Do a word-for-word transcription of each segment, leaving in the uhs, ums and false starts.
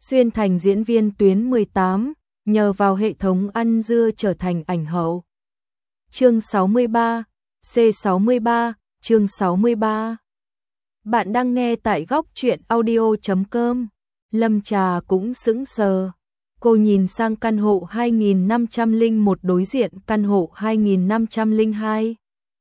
xuyên thành diễn viên tuyến mười tám, nhờ vào hệ thống ăn dưa trở thành ảnh hậu. Chương sáu mươi ba, C sáu mươi ba, chương sáu mươi ba. Bạn đang nghe tại góc truyện audio chấm com. Lâm Trà cũng sững sờ. Cô nhìn sang căn hộ hai nghìn năm trăm lẻ một đối diện căn hộ hai nghìn năm trăm lẻ hai.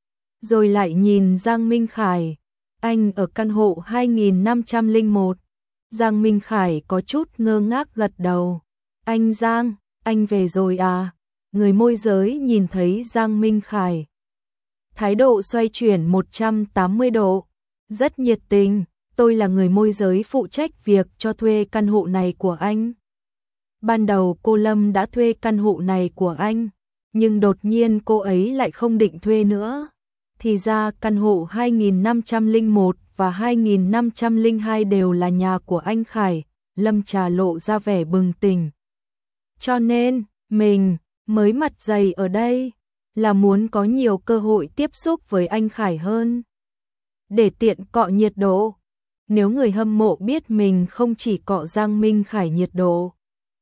Rồi lại nhìn Giang Minh Khải. Anh ở căn hộ hai nghìn năm trăm lẻ một. Giang Minh Khải có chút ngơ ngác gật đầu. Anh Giang, anh về rồi à? Người môi giới nhìn thấy Giang Minh Khải. Thái độ xoay chuyển một trăm tám mươi độ. Rất nhiệt tình, tôi là người môi giới phụ trách việc cho thuê căn hộ này của anh. Ban đầu cô Lâm đã thuê căn hộ này của anh, nhưng đột nhiên cô ấy lại không định thuê nữa. Thì ra căn hộ hai nghìn năm trăm lẻ một và hai nghìn năm trăm lẻ hai đều là nhà của anh Khải. Lâm Trà lộ ra vẻ bừng tỉnh. Cho nên, mình mới mặt dày ở đây, là muốn có nhiều cơ hội tiếp xúc với anh Khải hơn. Để tiện cọ nhiệt độ. Nếu người hâm mộ biết mình không chỉ cọ Giang Minh Khải nhiệt độ,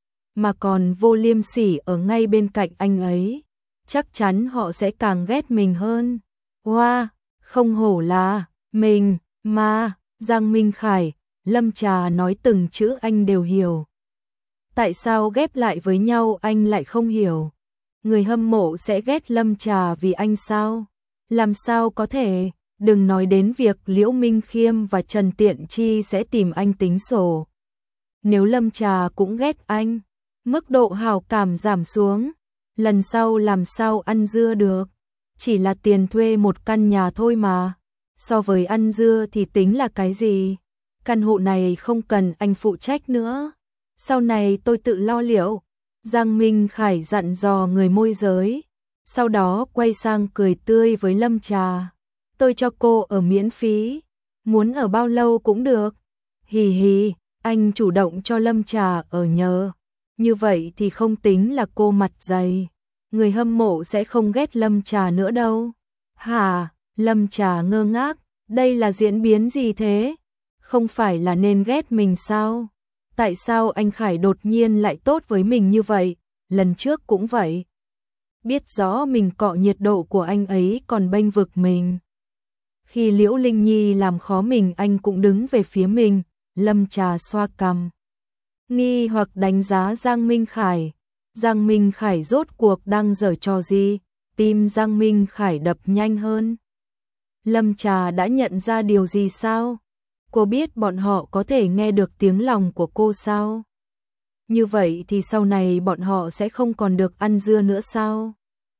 mà còn vô liêm sỉ ở ngay bên cạnh anh ấy, chắc chắn họ sẽ càng ghét mình hơn. Wow, không hổ là mình, mà, Giang Minh Khải, Lâm Trà nói từng chữ anh đều hiểu. Tại sao ghép lại với nhau anh lại không hiểu? Người hâm mộ sẽ ghét Lâm Trà vì anh sao? Làm sao có thể? Đừng nói đến việc Liễu Minh Khiêm và Trần Tiện Chi sẽ tìm anh tính sổ. Nếu Lâm Trà cũng ghét anh, mức độ hảo cảm giảm xuống, lần sau làm sao ăn dưa được? Chỉ là tiền thuê một căn nhà thôi mà. So với ăn dưa thì tính là cái gì? Căn hộ này không cần anh phụ trách nữa. Sau này tôi tự lo liệu. Giang Minh Khải dặn dò người môi giới. Sau đó quay sang cười tươi với Lâm Trà. Tôi cho cô ở miễn phí. Muốn ở bao lâu cũng được. Hì hì, anh chủ động cho Lâm Trà ở nhờ. Như vậy thì không tính là cô mặt dày. Người hâm mộ sẽ không ghét Lâm Trà nữa đâu. Hả? Lâm Trà ngơ ngác. Đây là diễn biến gì thế? Không phải là nên ghét mình sao? Tại sao anh Khải đột nhiên lại tốt với mình như vậy? Lần trước cũng vậy. Biết rõ mình cọ nhiệt độ của anh ấy còn bênh vực mình. Khi Liễu Linh Nhi làm khó mình anh cũng đứng về phía mình. Lâm Trà xoa cằm, nghi hoặc đánh giá Giang Minh Khải. Giang Minh Khải rốt cuộc đang giở trò gì? Tim Giang Minh Khải đập nhanh hơn. Lâm Trà đã nhận ra điều gì sao? Cô biết bọn họ có thể nghe được tiếng lòng của cô sao? Như vậy thì sau này bọn họ sẽ không còn được ăn dưa nữa sao?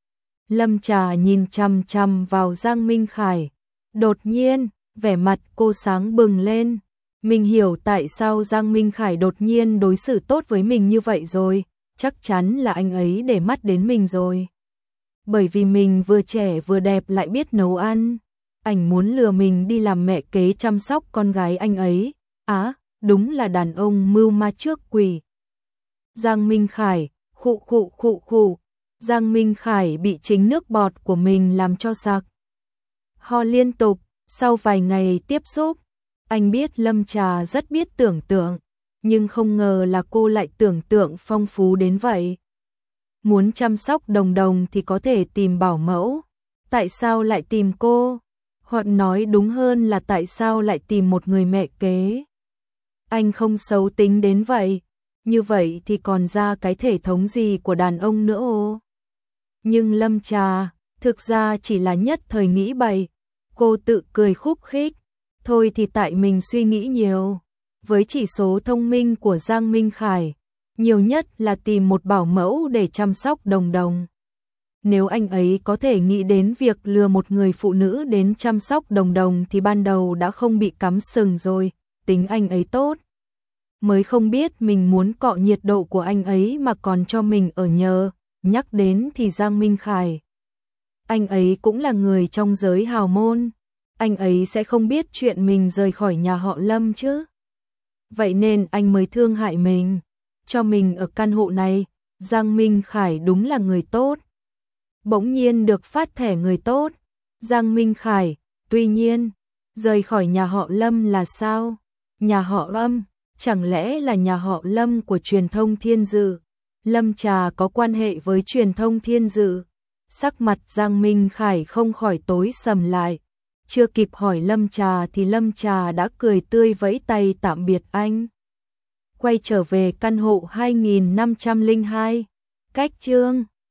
Lâm Trà nhìn chằm chằm vào Giang Minh Khải. Đột nhiên, vẻ mặt cô sáng bừng lên. Mình hiểu tại sao Giang Minh Khải đột nhiên đối xử tốt với mình như vậy rồi. Chắc chắn là anh ấy để mắt đến mình rồi. Bởi vì mình vừa trẻ vừa đẹp lại biết nấu ăn. Anh muốn lừa mình đi làm mẹ kế chăm sóc con gái anh ấy. Á, à, đúng là đàn ông mưu ma trước quỷ. Giang Minh Khải, khụ khụ khụ khụ. Giang Minh Khải bị chính nước bọt của mình làm cho sặc. Ho liên tục, sau vài ngày tiếp xúc. Anh biết Lâm Trà rất biết tưởng tượng, nhưng không ngờ là cô lại tưởng tượng phong phú đến vậy. Muốn chăm sóc Đồng Đồng thì có thể tìm bảo mẫu. Tại sao lại tìm cô? Hoặc nói đúng hơn là tại sao lại tìm một người mẹ kế? Anh không xấu tính đến vậy. Như vậy thì còn ra cái thể thống gì của đàn ông nữa ô? Nhưng Lâm Trà, thực ra chỉ là nhất thời nghĩ bậy. Cô tự cười khúc khích. Thôi thì tại mình suy nghĩ nhiều. Với chỉ số thông minh của Giang Minh Khải, nhiều nhất là tìm một bảo mẫu để chăm sóc Đồng Đồng. Nếu anh ấy có thể nghĩ đến việc lừa một người phụ nữ đến chăm sóc Đồng Đồng thì ban đầu đã không bị cắm sừng rồi. Tính anh ấy tốt. Mới không biết mình muốn cọ nhiệt độ của anh ấy mà còn cho mình ở nhờ. Nhắc đến thì Giang Minh Khải. Anh ấy cũng là người trong giới hào môn. Anh ấy sẽ không biết chuyện mình rời khỏi nhà họ Lâm chứ. Vậy nên anh mới thương hại mình. Cho mình ở căn hộ này. Giang Minh Khải đúng là người tốt. Bỗng nhiên được phát thẻ người tốt. Giang Minh Khải, tuy nhiên, rời khỏi nhà họ Lâm là sao? Nhà họ Lâm, chẳng lẽ là nhà họ Lâm của truyền thông Thiên Dự? Lâm Trà có quan hệ với truyền thông Thiên Dự? Sắc mặt Giang Minh Khải không khỏi tối sầm lại. Chưa kịp hỏi Lâm Trà thì Lâm Trà đã cười tươi vẫy tay tạm biệt anh. Quay trở về căn hộ hai nghìn năm trăm lẻ hai, cách chương